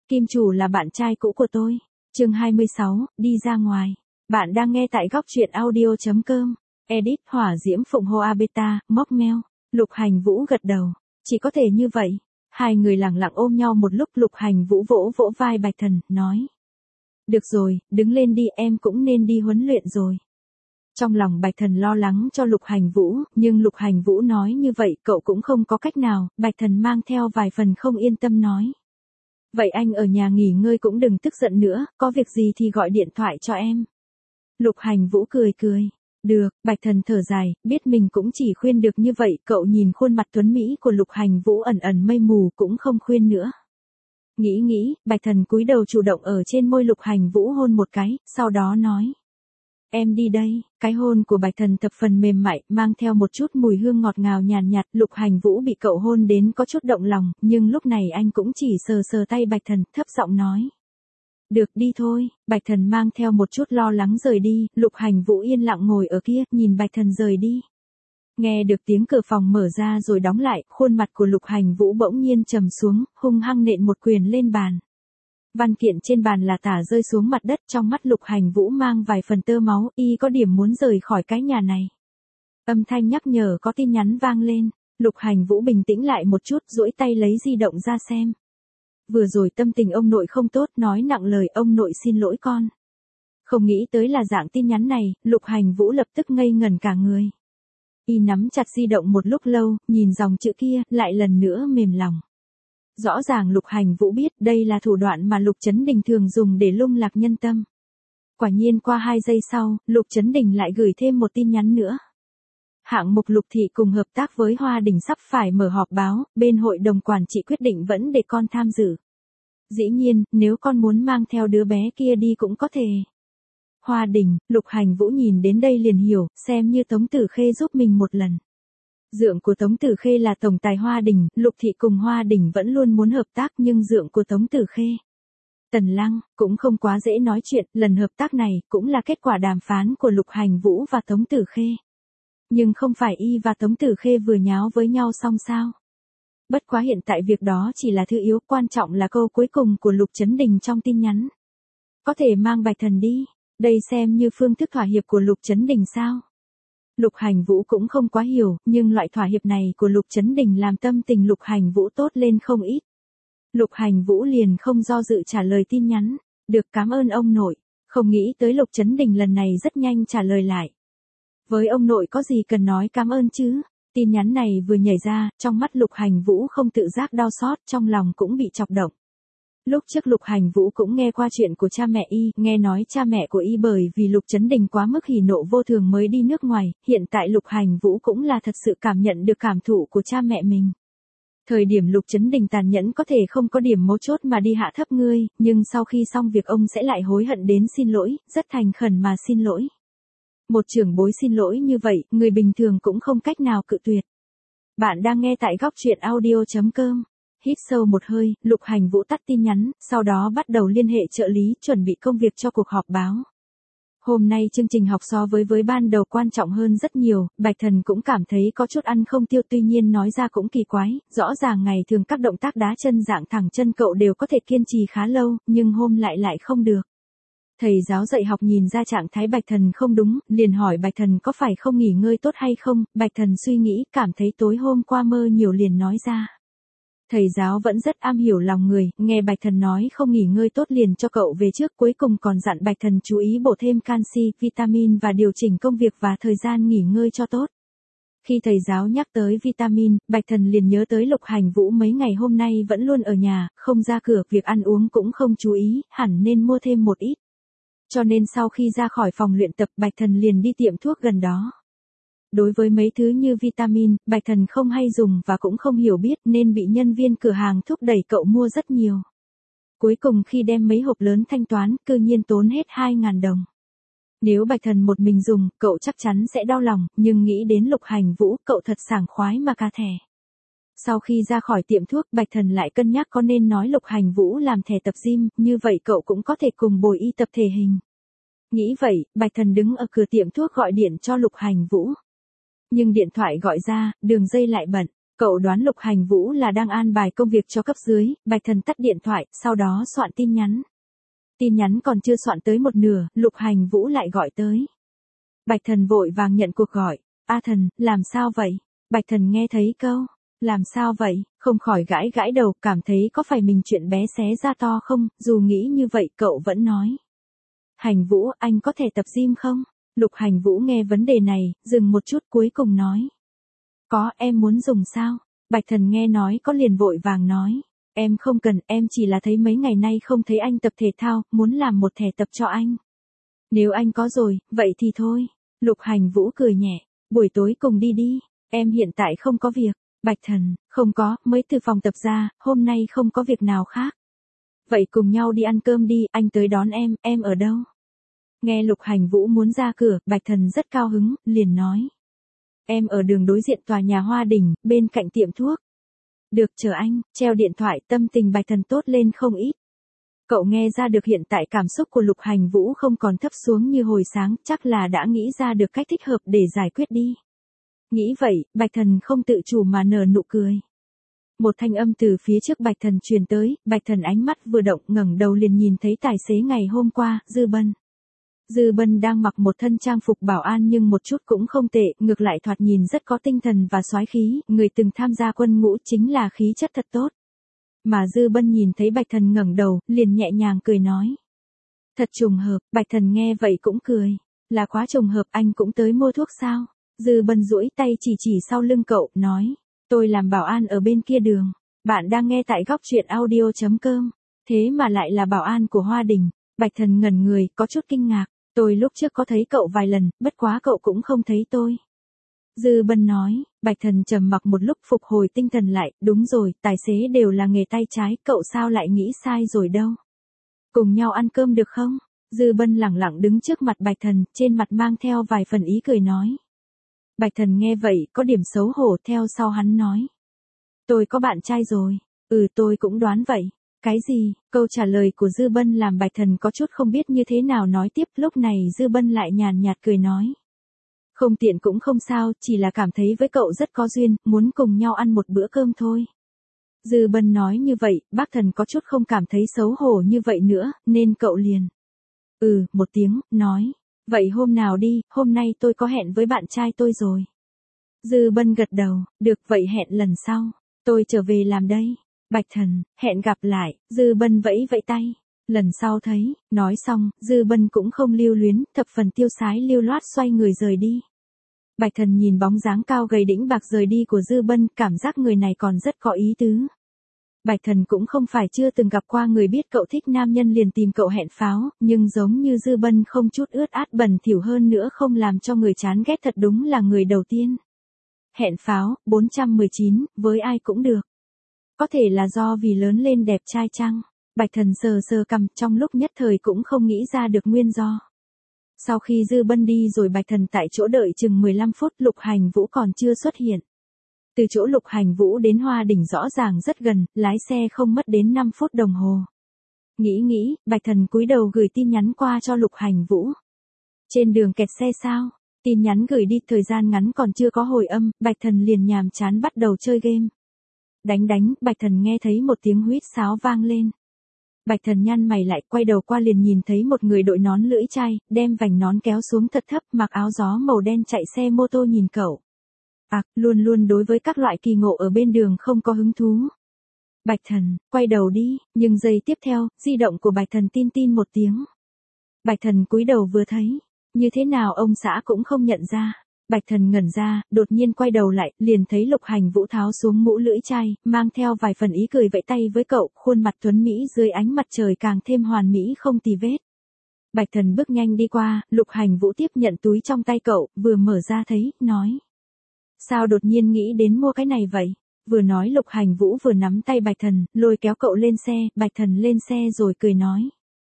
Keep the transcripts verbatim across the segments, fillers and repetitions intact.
Kim chủ là bạn trai cũ của tôi. Chương hai mươi sáu, đi ra ngoài. Bạn đang nghe tại góc truyện audio chấm com. Edit Hỏa Diễm Phụng Hô Abeta, móc meo. Lục Hành Vũ gật đầu. Chỉ có thể như vậy. Hai người lặng lặng ôm nhau một lúc. Lục Hành Vũ vỗ vỗ vai Bạch Thần, nói. Được rồi, đứng lên đi, em cũng nên đi huấn luyện rồi. Trong lòng Bạch Thần lo lắng cho Lục Hành Vũ, nhưng Lục Hành Vũ nói như vậy cậu cũng không có cách nào. Bạch Thần mang theo vài phần không yên tâm nói. Vậy anh ở nhà nghỉ ngơi cũng đừng tức giận nữa, có việc gì thì gọi điện thoại cho em. Lục Hành Vũ cười cười. Được, Bạch Thần thở dài, biết mình cũng chỉ khuyên được như vậy. Cậu nhìn khuôn mặt tuấn Mỹ của Lục Hành Vũ ẩn ẩn mây mù cũng không khuyên nữa. Nghĩ nghĩ, Bạch Thần cúi đầu chủ động ở trên môi Lục Hành Vũ hôn một cái, sau đó nói. Em đi đây. Cái hôn của Bạch Thần thập phần mềm mại, mang theo một chút mùi hương ngọt ngào nhàn nhạt. Lục Hành Vũ bị cậu hôn đến có chút động lòng, nhưng lúc này anh cũng chỉ sờ sờ tay Bạch Thần, thấp giọng nói. Được, đi thôi. Bạch Thần mang theo một chút lo lắng rời đi. Lục Hành Vũ yên lặng ngồi ở kia, nhìn Bạch Thần rời đi. Nghe được tiếng cửa phòng mở ra rồi đóng lại, khuôn mặt của Lục Hành Vũ bỗng nhiên trầm xuống, hung hăng nện một quyền lên bàn. Văn kiện trên bàn là tả rơi xuống mặt đất, trong mắt Lục Hành Vũ mang vài phần tơ máu, y có điểm muốn rời khỏi cái nhà này. Âm thanh nhắc nhở có tin nhắn vang lên, Lục Hành Vũ bình tĩnh lại một chút, duỗi tay lấy di động ra xem. Vừa rồi tâm tình ông nội không tốt, nói nặng lời, ông nội xin lỗi con. Không nghĩ tới là dạng tin nhắn này, Lục Hành Vũ lập tức ngây ngẩn cả người. Y nắm chặt di động một lúc lâu, nhìn dòng chữ kia, lại lần nữa mềm lòng. Rõ ràng Lục Hành Vũ biết đây là thủ đoạn mà Lục Chấn Đình thường dùng để lung lạc nhân tâm. Quả nhiên qua hai giây sau, Lục Chấn Đình lại gửi thêm một tin nhắn nữa. Hạng mục Lục Thị cùng hợp tác với Hoa Đình sắp phải mở họp báo, bên hội đồng quản trị quyết định vẫn để con tham dự. Dĩ nhiên, nếu con muốn mang theo đứa bé kia đi cũng có thể. Hoa Đình, Lục Hành Vũ nhìn đến đây liền hiểu, xem như Tống Tử Khê giúp mình một lần. Dượng của Tống Tử Khê là tổng tài Hoa Đình, Lục Thị cùng Hoa Đình vẫn luôn muốn hợp tác, nhưng dượng của Tống Tử Khê, Tần Lăng, cũng không quá dễ nói chuyện. Lần hợp tác này cũng là kết quả đàm phán của Lục Hành Vũ và Tống Tử Khê. Nhưng không phải y và Tống Tử Khê vừa nháo với nhau xong sao? Bất quá hiện tại việc đó chỉ là thứ yếu, quan trọng là câu cuối cùng của Lục Chấn Đình trong tin nhắn. Có thể mang Bạch Thần đi, đây xem như phương thức thỏa hiệp của Lục Chấn Đình sao? Lục Hành Vũ cũng không quá hiểu, nhưng loại thỏa hiệp này của Lục Chấn Đình làm tâm tình Lục Hành Vũ tốt lên không ít. Lục Hành Vũ liền không do dự trả lời tin nhắn. Được, cảm ơn ông nội. Không nghĩ tới Lục Chấn Đình lần này rất nhanh trả lời lại. Với ông nội có gì cần nói cảm ơn chứ? Tin nhắn này vừa nhảy ra, trong mắt Lục Hành Vũ không tự giác đau xót, trong lòng cũng bị chọc động. Lúc trước Lục Hành Vũ cũng nghe qua chuyện của cha mẹ y, nghe nói cha mẹ của y bởi vì Lục Chấn Đình quá mức hỉ nộ vô thường mới đi nước ngoài, hiện tại Lục Hành Vũ cũng là thật sự cảm nhận được cảm thụ của cha mẹ mình. Thời điểm Lục Chấn Đình tàn nhẫn có thể không có điểm mấu chốt mà đi hạ thấp ngươi, nhưng sau khi xong việc ông sẽ lại hối hận đến xin lỗi, rất thành khẩn mà xin lỗi. Một trưởng bối xin lỗi như vậy, người bình thường cũng không cách nào cự tuyệt. Bạn đang nghe tại góc truyện audio chấm com. Hít sâu một hơi, Lục Hành Vũ tắt tin nhắn, sau đó bắt đầu liên hệ trợ lý chuẩn bị công việc cho cuộc họp báo. Hôm nay chương trình học so với với ban đầu quan trọng hơn rất nhiều, Bạch Thần cũng cảm thấy có chút ăn không tiêu, tuy nhiên nói ra cũng kỳ quái, rõ ràng ngày thường các động tác đá chân dạng thẳng chân cậu đều có thể kiên trì khá lâu, nhưng hôm lại lại không được. Thầy giáo dạy học nhìn ra trạng thái Bạch Thần không đúng, liền hỏi Bạch Thần có phải không nghỉ ngơi tốt hay không. Bạch Thần suy nghĩ, cảm thấy tối hôm qua mơ nhiều liền nói ra. Thầy giáo vẫn rất am hiểu lòng người, nghe Bạch Thần nói không nghỉ ngơi tốt liền cho cậu về trước, cuối cùng còn dặn Bạch Thần chú ý bổ thêm canxi, vitamin và điều chỉnh công việc và thời gian nghỉ ngơi cho tốt. Khi thầy giáo nhắc tới vitamin, Bạch Thần liền nhớ tới Lục Hành Vũ mấy ngày hôm nay vẫn luôn ở nhà, không ra cửa, việc ăn uống cũng không chú ý, hẳn nên mua thêm một ít. Cho nên sau khi ra khỏi phòng luyện tập, Bạch Thần liền đi tiệm thuốc gần đó. Đối với mấy thứ như vitamin, Bạch Thần không hay dùng và cũng không hiểu biết nên bị nhân viên cửa hàng thúc đẩy cậu mua rất nhiều. Cuối cùng khi đem mấy hộp lớn thanh toán, cư nhiên tốn hết hai nghìn đồng. Nếu Bạch Thần một mình dùng, cậu chắc chắn sẽ đau lòng, nhưng nghĩ đến Lục Hành Vũ, cậu thật sảng khoái mà cà thẻ. Sau khi ra khỏi tiệm thuốc, Bạch Thần lại cân nhắc có nên nói Lục Hành Vũ làm thẻ tập gym, như vậy cậu cũng có thể cùng bồi y tập thể hình. Nghĩ vậy, Bạch Thần đứng ở cửa tiệm thuốc gọi điện cho Lục Hành Vũ. Nhưng điện thoại gọi ra, đường dây lại bận. Cậu đoán Lục Hành Vũ là đang an bài công việc cho cấp dưới, Bạch Thần tắt điện thoại, sau đó soạn tin nhắn. Tin nhắn còn chưa soạn tới một nửa, Lục Hành Vũ lại gọi tới. Bạch Thần vội vàng nhận cuộc gọi. A Thần, làm sao vậy? Bạch Thần nghe thấy câu, làm sao vậy, không khỏi gãi gãi đầu, cảm thấy có phải mình chuyện bé xé ra to không, dù nghĩ như vậy cậu vẫn nói. Hành Vũ, anh có thể tập gym không? Lục Hành Vũ nghe vấn đề này, dừng một chút cuối cùng nói. Có, em muốn dùng sao? Bạch Thần nghe nói có liền vội vàng nói. Em không cần, em chỉ là thấy mấy ngày nay không thấy anh tập thể thao, muốn làm một thẻ tập cho anh. Nếu anh có rồi, vậy thì thôi. Lục Hành Vũ cười nhẹ. Buổi tối cùng đi đi, em hiện tại không có việc. Bạch Thần, không có, mới từ phòng tập ra, hôm nay không có việc nào khác. Vậy cùng nhau đi ăn cơm đi, anh tới đón em, em ở đâu? Nghe Lục Hành Vũ muốn ra cửa, Bạch Thần rất cao hứng, liền nói. Em ở đường đối diện tòa nhà Hoa Đình, bên cạnh tiệm thuốc. Được, chờ anh, treo điện thoại, tâm tình Bạch Thần tốt lên không ít. Cậu nghe ra được hiện tại cảm xúc của Lục Hành Vũ không còn thấp xuống như hồi sáng, chắc là đã nghĩ ra được cách thích hợp để giải quyết đi. Nghĩ vậy, Bạch Thần không tự chủ mà nở nụ cười. Một thanh âm từ phía trước Bạch Thần truyền tới, Bạch Thần ánh mắt vừa động ngẩng đầu liền nhìn thấy tài xế ngày hôm qua, Dư Bân. Dư Bân đang mặc một thân trang phục bảo an nhưng một chút cũng không tệ, ngược lại thoạt nhìn rất có tinh thần và soái khí, người từng tham gia quân ngũ chính là khí chất thật tốt. Mà Dư Bân nhìn thấy Bạch Thần ngẩng đầu, liền nhẹ nhàng cười nói. Thật trùng hợp, Bạch Thần nghe vậy cũng cười. Là quá trùng hợp, anh cũng tới mua thuốc sao? Dư Bân duỗi tay chỉ chỉ sau lưng cậu, nói. Tôi làm bảo an ở bên kia đường. Bạn đang nghe tại góc truyện audio chấm com. Thế mà lại là bảo an của Hoa Đình. Bạch Thần ngẩn người, có chút kinh ngạc. Tôi lúc trước có thấy cậu vài lần, bất quá cậu cũng không thấy tôi. Dư Bân nói, Bạch Thần trầm mặc một lúc phục hồi tinh thần lại, đúng rồi, tài xế đều là nghề tay trái, cậu sao lại nghĩ sai rồi đâu. Cùng nhau ăn cơm được không? Dư Bân lẳng lặng đứng trước mặt Bạch Thần, trên mặt mang theo vài phần ý cười nói. Bạch Thần nghe vậy, có điểm xấu hổ, theo sau hắn nói. Tôi có bạn trai rồi. Ừ, tôi cũng đoán vậy. Cái gì? Câu trả lời của Dư Bân làm Bạch Thần có chút không biết như thế nào nói tiếp, lúc này Dư Bân lại nhàn nhạt cười nói. Không tiện cũng không sao, chỉ là cảm thấy với cậu rất có duyên, muốn cùng nhau ăn một bữa cơm thôi. Dư Bân nói như vậy, bác Thần có chút không cảm thấy xấu hổ như vậy nữa, nên cậu liền. Ừ, một tiếng, nói. Vậy hôm nào đi, hôm nay tôi có hẹn với bạn trai tôi rồi. Dư Bân gật đầu, được vậy hẹn lần sau. Tôi trở về làm đây. Bạch Thần, hẹn gặp lại, Dư Bân vẫy vẫy tay. Lần sau thấy, nói xong, Dư Bân cũng không lưu luyến, thập phần tiêu sái lưu loát xoay người rời đi. Bạch Thần nhìn bóng dáng cao gầy đĩnh bạc rời đi của Dư Bân, cảm giác người này còn rất có ý tứ. Bạch Thần cũng không phải chưa từng gặp qua người biết cậu thích nam nhân liền tìm cậu hẹn pháo, nhưng giống như Dư Bân không chút ướt át bẩn thỉu hơn nữa không làm cho người chán ghét thật đúng là người đầu tiên. Hẹn pháo, bốn trăm mười chín, với ai cũng được. Có thể là do vì lớn lên đẹp trai chăng? Bạch Thần sờ sờ cằm, trong lúc nhất thời cũng không nghĩ ra được nguyên do. Sau khi Dư Bân đi rồi Bạch Thần tại chỗ đợi chừng mười lăm phút, Lục Hành Vũ còn chưa xuất hiện. Từ chỗ Lục Hành Vũ đến Hoa Đình rõ ràng rất gần, lái xe không mất đến năm phút đồng hồ. Nghĩ nghĩ, Bạch Thần cúi đầu gửi tin nhắn qua cho Lục Hành Vũ. Trên đường kẹt xe sao? Tin nhắn gửi đi thời gian ngắn còn chưa có hồi âm, Bạch Thần liền nhàm chán bắt đầu chơi game. Đánh đánh, Bạch Thần nghe thấy một tiếng huýt sáo vang lên. Bạch Thần nhăn mày lại, quay đầu qua liền nhìn thấy một người đội nón lưỡi chai, đem vành nón kéo xuống thật thấp, mặc áo gió màu đen chạy xe mô tô nhìn cậu. À, luôn luôn đối với các loại kỳ ngộ ở bên đường không có hứng thú. Bạch Thần, quay đầu đi, nhưng giây tiếp theo, di động của Bạch Thần tin tin một tiếng. Bạch Thần cúi đầu vừa thấy, như thế nào ông xã cũng không nhận ra. Bạch Thần ngẩn ra, đột nhiên quay đầu lại, liền thấy Lục Hành Vũ tháo xuống mũ lưỡi chai, mang theo vài phần ý cười vẫy tay với cậu, khuôn mặt tuấn mỹ dưới ánh mặt trời càng thêm hoàn mỹ không tì vết. Bạch Thần bước nhanh đi qua, Lục Hành Vũ tiếp nhận túi trong tay cậu, vừa mở ra thấy, nói. Sao đột nhiên nghĩ đến mua cái này vậy? Vừa nói Lục Hành Vũ vừa nắm tay Bạch Thần, lôi kéo cậu lên xe, Bạch Thần lên xe rồi cười nói.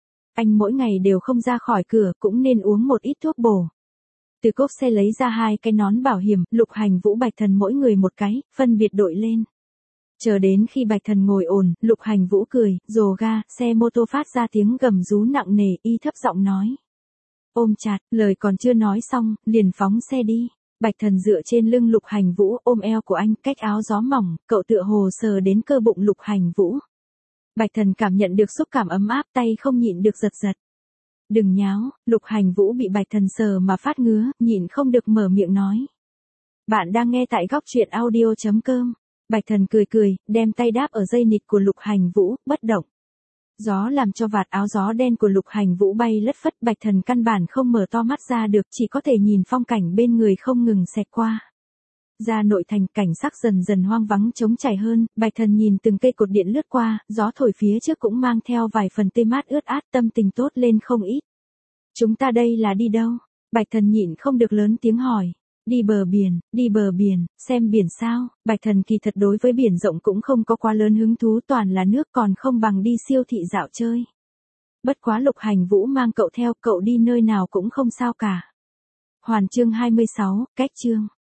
Anh mỗi ngày đều không ra khỏi cửa, cũng nên uống một ít thuốc bổ. Từ cốp xe lấy ra hai cái nón bảo hiểm, Lục Hành Vũ Bạch Thần mỗi người một cái, phân biệt đội lên. Chờ đến khi Bạch Thần ngồi ổn, Lục Hành Vũ cười, rồ ga, xe mô tô phát ra tiếng gầm rú nặng nề, y thấp giọng nói. Ôm chặt, lời còn chưa nói xong, liền phóng xe đi. Bạch Thần dựa trên lưng Lục Hành Vũ ôm eo của anh, cách áo gió mỏng, cậu tựa hồ sờ đến cơ bụng Lục Hành Vũ. Bạch Thần cảm nhận được xúc cảm ấm áp, tay không nhịn được giật giật. Đừng nháo, Lục Hành Vũ bị Bạch Thần sờ mà phát ngứa, nhịn không được mở miệng nói. Bạn đang nghe tại góc truyện audio chấm com. Bạch Thần cười cười, đem tay đáp ở dây nịt của Lục Hành Vũ, bất động. Gió làm cho vạt áo gió đen của Lục Hành Vũ bay lất phất, Bạch Thần căn bản không mở to mắt ra được, chỉ có thể nhìn phong cảnh bên người không ngừng xẹt qua. Ra nội thành, cảnh sắc dần dần hoang vắng trống trải hơn, Bạch Thần nhìn từng cây cột điện lướt qua, gió thổi phía trước cũng mang theo vài phần tê mát ướt át, tâm tình tốt lên không ít. Chúng ta đây là đi đâu? Bạch Thần nhịn không được lớn tiếng hỏi. Đi bờ biển, đi bờ biển, xem biển sao? Bạch Thần kỳ thật đối với biển rộng cũng không có quá lớn hứng thú, toàn là nước, còn không bằng đi siêu thị dạo chơi. Bất quá Lục Hành Vũ mang cậu theo, cậu đi nơi nào cũng không sao cả. Hoàn chương hai mươi sáu, cách chương.